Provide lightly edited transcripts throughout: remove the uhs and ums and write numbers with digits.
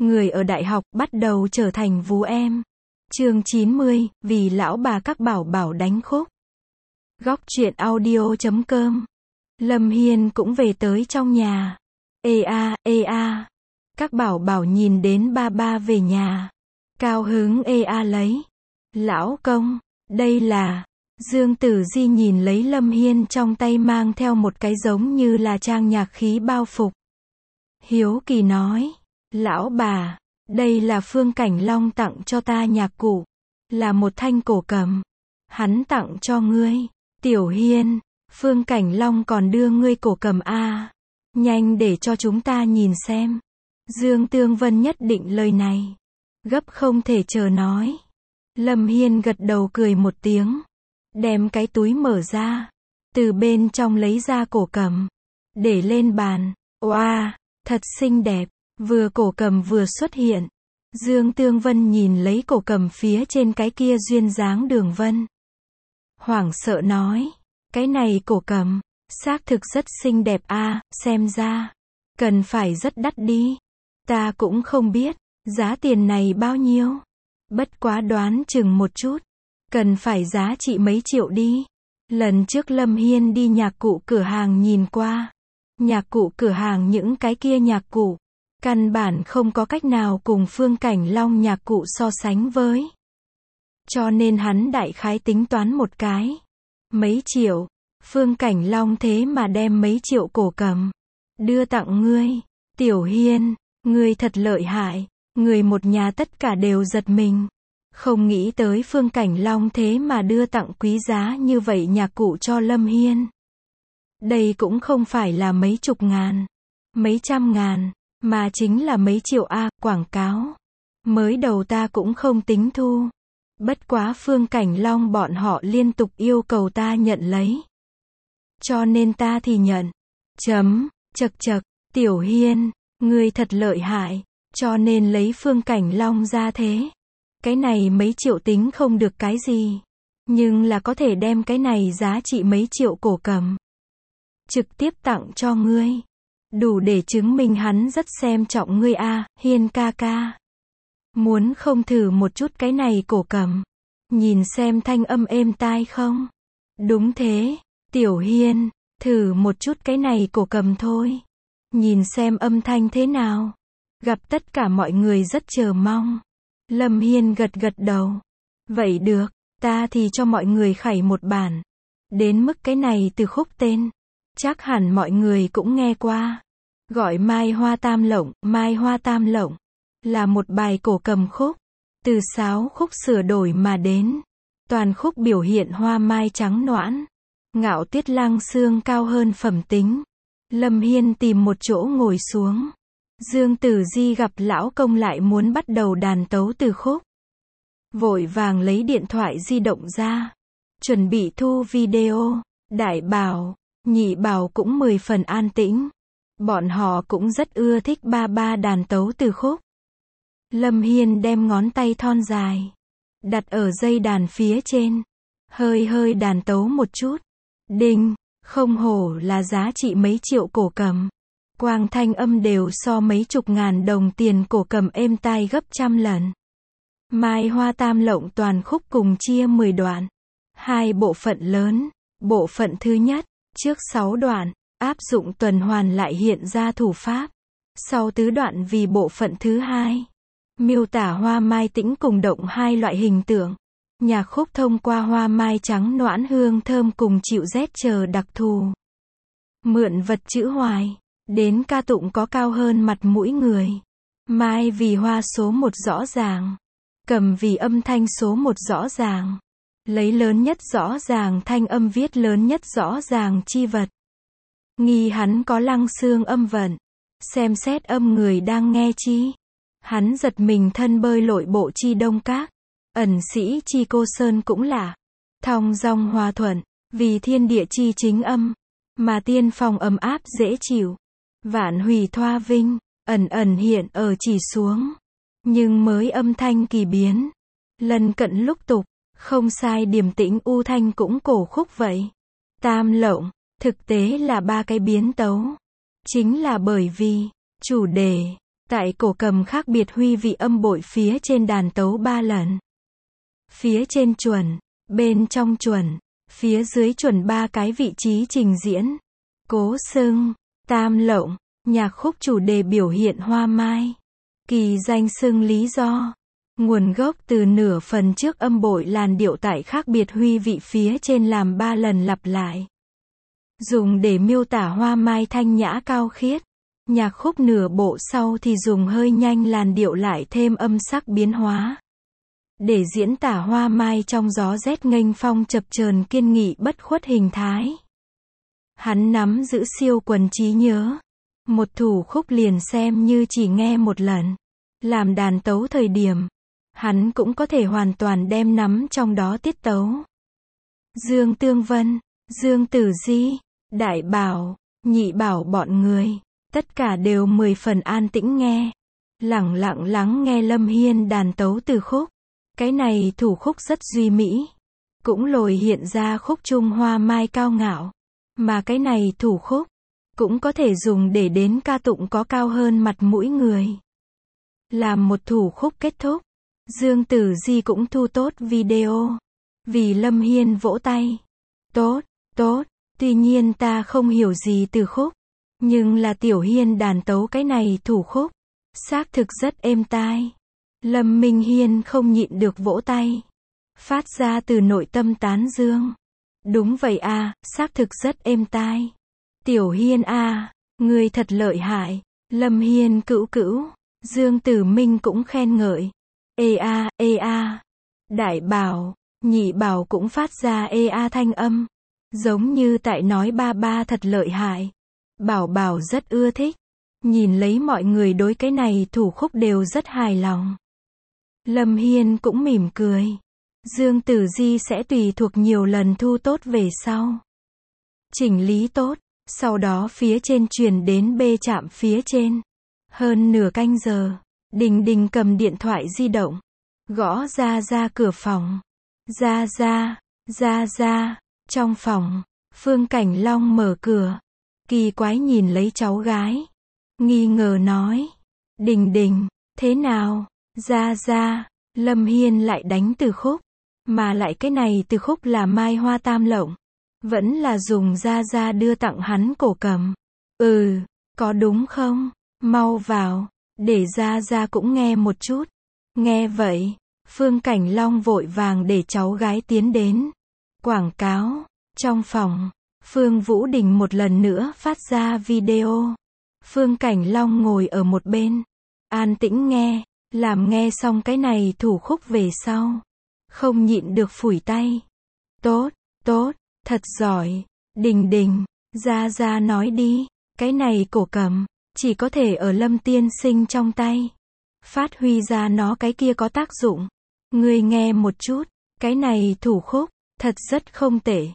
người ở đại học bắt đầu trở thành vú em. Chương 90, vì lão bà các bảo bảo đánh khúc. Góc truyện audio.com. Lâm Hiên cũng về tới trong nhà. Ê a. Các bảo bảo nhìn đến ba ba về nhà. Cao hứng lấy. Lão công, đây là... Dương Tử Di nhìn lấy Lâm Hiên trong tay mang theo một cái giống như là trang nhạc khí bao phục. Hiếu kỳ nói, lão bà, đây là Phương Cảnh Long tặng cho ta nhạc cụ, là một thanh cổ cầm. Hắn tặng cho ngươi, Tiểu Hiên, Phương Cảnh Long còn đưa ngươi cổ cầm a. Nhanh để cho chúng ta nhìn xem. Dương Tương Vân nhất định lời này. Gấp không thể chờ nói. Lâm Hiên gật đầu cười một tiếng. Đem cái túi mở ra. Từ bên trong lấy ra cổ cầm. Để lên bàn. Oa, thật xinh đẹp. Vừa cổ cầm vừa xuất hiện. Dương Tương Vân nhìn lấy cổ cầm phía trên cái kia duyên dáng đường vân. Hoảng sợ nói. Cái này cổ cầm, xác thực rất xinh đẹp a, xem ra. Cần phải rất đắt đi. Ta cũng không biết. Giá tiền này bao nhiêu. Bất quá đoán chừng một chút. Cần phải giá trị mấy triệu đi. Lần trước Lâm Hiên đi nhạc cụ cửa hàng nhìn qua. Nhạc cụ cửa hàng những cái kia nhạc cụ. Căn bản không có cách nào cùng Phương Cảnh Long nhạc cụ so sánh với. Cho nên hắn đại khái tính toán một cái. Mấy triệu. Phương Cảnh Long thế mà đem mấy triệu cổ cầm. Đưa tặng ngươi. Tiểu Hiên, ngươi thật lợi hại. Người một nhà tất cả đều giật mình. Không nghĩ tới Phương Cảnh Long thế mà đưa tặng quý giá như vậy nhạc cụ cho Lâm Hiên. Đây cũng không phải là mấy chục ngàn, mấy trăm ngàn, mà chính là mấy triệu a, quảng cáo. Mới đầu ta cũng không tính thu. Bất quá Phương Cảnh Long bọn họ liên tục yêu cầu ta nhận lấy. Cho nên ta thì nhận. Chật, Tiểu Hiên, ngươi thật lợi hại, cho nên lấy Phương Cảnh Long ra thế. Cái này mấy triệu tính không được cái gì. Nhưng là có thể đem cái này giá trị mấy triệu cổ cầm. Trực tiếp tặng cho ngươi. Đủ để chứng minh hắn rất xem trọng ngươi a, Hiên ca ca. Muốn không thử một chút cái này cổ cầm. Nhìn xem thanh âm êm tai không? Đúng thế, Tiểu Hiên, thử một chút cái này cổ cầm thôi. Nhìn xem âm thanh thế nào. Gặp tất cả mọi người rất chờ mong. Lâm Hiên gật đầu. Vậy được, ta thì cho mọi người khải một bản. Đến mức cái này từ khúc tên. Chắc hẳn mọi người cũng nghe qua. Gọi Mai Hoa Tam Lộng. Là một bài cổ cầm khúc. Từ sáo khúc sửa đổi mà đến. Toàn khúc biểu hiện hoa mai trắng noãn. Ngạo tiết lang xương cao hơn phẩm tính. Lâm Hiên tìm một chỗ ngồi xuống. Dương Tử Di gặp lão công lại muốn bắt đầu đàn tấu từ khúc. Vội vàng lấy điện thoại di động ra. Chuẩn bị thu video. Đại bảo, nhị bảo cũng 10 phần an tĩnh. Bọn họ cũng rất ưa thích ba ba đàn tấu từ khúc. Lâm Hiên đem ngón tay thon dài. Đặt ở dây đàn phía trên. Hơi đàn tấu một chút. Đinh, không hổ là giá trị mấy triệu cổ cầm. Quang thanh âm đều so mấy chục ngàn đồng tiền cổ cầm êm tai gấp trăm lần. Mai Hoa Tam Lộng toàn khúc cùng chia 10 đoạn. 2 bộ phận lớn. Bộ phận thứ nhất, trước 6 đoạn, áp dụng tuần hoàn lại hiện ra thủ pháp. Sau tứ đoạn vì bộ phận thứ hai. Miêu tả hoa mai tĩnh cùng động hai loại hình tượng. Nhạc khúc thông qua hoa mai trắng noãn hương thơm cùng chịu rét chờ đặc thù. Mượn vật chữ hoài. Đến ca tụng có cao hơn mặt mũi người. Mai vì hoa số 1 rõ ràng. Cầm vì âm thanh số 1 rõ ràng. Lấy lớn nhất rõ ràng thanh âm viết lớn nhất rõ ràng chi vật. Nghi hắn có lăng xương âm vận. Xem xét âm người đang nghe chi. Hắn giật mình thân bơi lội bộ chi đông các. Ẩn sĩ chi cô sơn cũng lạ. Thong dong hòa thuận. Vì thiên địa chi chính âm. Mà tiên phong ấm áp dễ chịu. Vạn hủy thoa vinh. Ẩn hiện ở chỉ xuống. Nhưng mới âm thanh kỳ biến. Lần cận lúc tục. Không sai điềm tĩnh u thanh cũng cổ khúc vậy. Tam Lộng. Thực tế là 3 cái biến tấu. Chính là bởi vì chủ đề Tại cổ cầm khác biệt huy vị âm bội phía trên đàn tấu 3 lần. Phía trên chuẩn, bên trong chuẩn, phía dưới chuẩn 3 cái vị trí trình diễn. Cố xưng, tam lộng, nhạc khúc chủ đề biểu hiện hoa mai. Kỳ danh xưng lý do. Nguồn gốc từ nửa phần trước âm bội làn điệu tại khác biệt huy vị phía trên làm 3 lần lặp lại. Dùng để miêu tả hoa mai thanh nhã cao khiết. Nhạc khúc nửa bộ sau thì dùng hơi nhanh làn điệu lại thêm âm sắc biến hóa. Để diễn tả hoa mai trong gió rét nghênh phong chập chờn kiên nghị bất khuất hình thái. Hắn nắm giữ siêu quần trí nhớ. Một thủ khúc liền xem như chỉ nghe một lần. Làm đàn tấu thời điểm, hắn cũng có thể hoàn toàn đem nắm trong đó tiết tấu. Dương Tương Vân, Dương Tử Di, Đại Bảo, Nhị Bảo bọn người, tất cả đều 10 phần an tĩnh nghe. Lẳng lặng lắng nghe Lâm Hiên đàn tấu từ khúc. Cái này thủ khúc rất duy mỹ. Cũng lồi hiện ra khúc trung hoa mai cao ngạo. Mà cái này thủ khúc, cũng có thể dùng để đến ca tụng có cao hơn mặt mũi người. Làm một thủ khúc kết thúc, Dương Tử Di cũng thu tốt video. Vì Lâm Hiên vỗ tay. Tốt, tốt, tuy nhiên ta không hiểu gì từ khúc. Nhưng là Tiểu Hiên đàn tấu cái này thủ khúc. Xác thực rất êm tai. Lâm Minh Hiên không nhịn được vỗ tay. Phát ra từ nội tâm tán dương. Đúng vậy à, xác thực rất êm tai. Tiểu Hiên à, ngươi thật lợi hại. Lâm Hiên cữu cữu. Dương Tử Minh cũng khen ngợi. Ê a. Đại Bảo, Nhị Bảo cũng phát ra ê a thanh âm. Giống như tại nói ba ba thật lợi hại. Bảo Bảo rất ưa thích. Nhìn lấy mọi người đối cái này thủ khúc đều rất hài lòng. Lâm Hiên cũng mỉm cười. Dương Tử Di sẽ tùy thuộc nhiều lần thu tốt về sau. Chỉnh lý tốt, sau đó phía trên truyền đến bê trạm phía trên. Hơn nửa canh giờ, Đình Đình cầm điện thoại di động, gõ ra cửa phòng. Ra. Trong phòng, Phương Cảnh Long mở cửa. Kỳ quái nhìn lấy cháu gái. Nghi ngờ nói. Đình, thế nào? Ra. Lâm Hiên lại đánh từ khúc. Mà lại cái này từ khúc là Mai Hoa Tam Lộng. Vẫn là dùng ra đưa tặng hắn cổ cầm. Có đúng không? Mau vào, để ra cũng nghe một chút. Nghe vậy, Phương Cảnh Long vội vàng để cháu gái tiến đến. Quảng cáo, trong phòng, Phương Vũ Đình một lần nữa phát ra video. Phương Cảnh Long ngồi ở một bên, an tĩnh nghe, làm nghe xong cái này thủ khúc về sau. Không nhịn được phủi tay. Tốt, thật giỏi. Đình, ra nói đi, cái này cổ cầm, chỉ có thể ở Lâm tiên sinh trong tay. Phát huy ra nó cái kia có tác dụng. Ngươi nghe một chút, cái này thủ khúc, thật rất không tệ.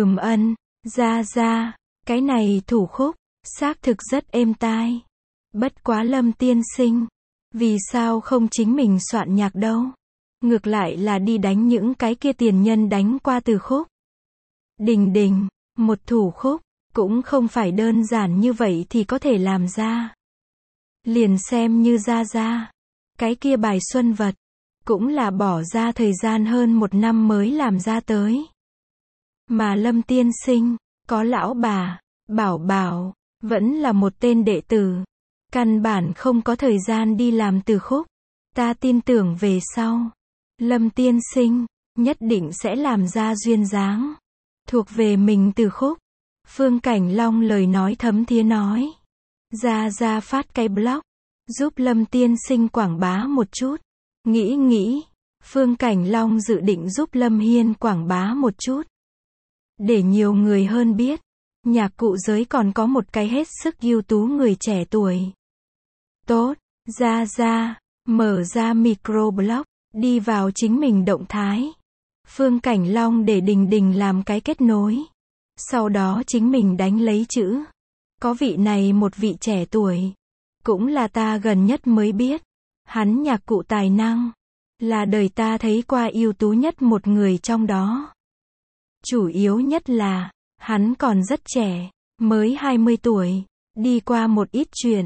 Ra, cái này thủ khúc, xác thực rất êm tai. Bất quá Lâm tiên sinh, vì sao không chính mình soạn nhạc đâu? Ngược lại là đi đánh những cái kia tiền nhân đánh qua từ khúc. Đình, một thủ khúc, cũng không phải đơn giản như vậy thì có thể làm ra. Liền xem như ra. Cái kia bài Xuân Vật, cũng là bỏ ra thời gian hơn 1 năm mới làm ra tới. Mà Lâm tiên sinh, có lão bà, Bảo, vẫn là một tên đệ tử. Căn bản không có thời gian đi làm từ khúc. Ta tin tưởng về sau, Lâm tiên sinh, nhất định sẽ làm ra duyên dáng. Thuộc về mình từ khúc. Phương Cảnh Long lời nói thấm thía nói. Ra phát cái blog, giúp Lâm tiên sinh quảng bá một chút. Nghĩ, Phương Cảnh Long dự định giúp Lâm Hiên quảng bá một chút. Để nhiều người hơn biết, nhạc cụ giới còn có một cái hết sức ưu tú người trẻ tuổi. Tốt, ra, mở ra microblog, đi vào chính mình động thái. Phương Cảnh Long để Đình làm cái kết nối. Sau đó chính mình đánh lấy chữ. Có vị này một vị trẻ tuổi. Cũng là ta gần nhất mới biết. Hắn nhạc cụ tài năng. Là đời ta thấy qua ưu tú nhất một người trong đó. Chủ yếu nhất là, hắn còn rất trẻ. Mới 20 tuổi. Đi qua một ít chuyện.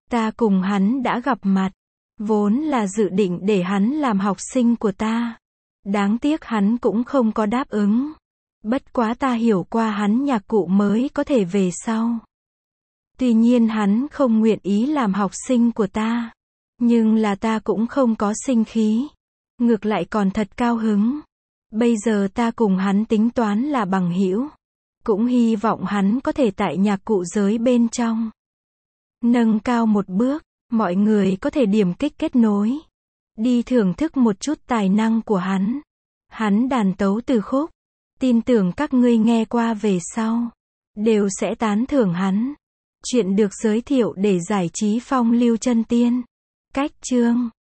Ta cùng hắn đã gặp mặt. Vốn là dự định để hắn làm học sinh của ta. Đáng tiếc hắn cũng không có đáp ứng. Bất quá ta hiểu qua hắn nhạc cụ mới có thể về sau. Tuy nhiên hắn không nguyện ý làm học sinh của ta. Nhưng là ta cũng không có sinh khí. Ngược lại còn thật cao hứng. Bây giờ ta cùng hắn tính toán là bằng hữu. Cũng hy vọng hắn có thể tại nhạc cụ giới bên trong nâng cao một bước. Mọi người có thể điểm kích kết nối. Đi thưởng thức một chút tài năng của hắn. Hắn đàn tấu từ khúc. Tin tưởng các ngươi nghe qua về sau đều sẽ tán thưởng hắn. Chuyện được giới thiệu để giải trí phong lưu chân tiên. Cách chương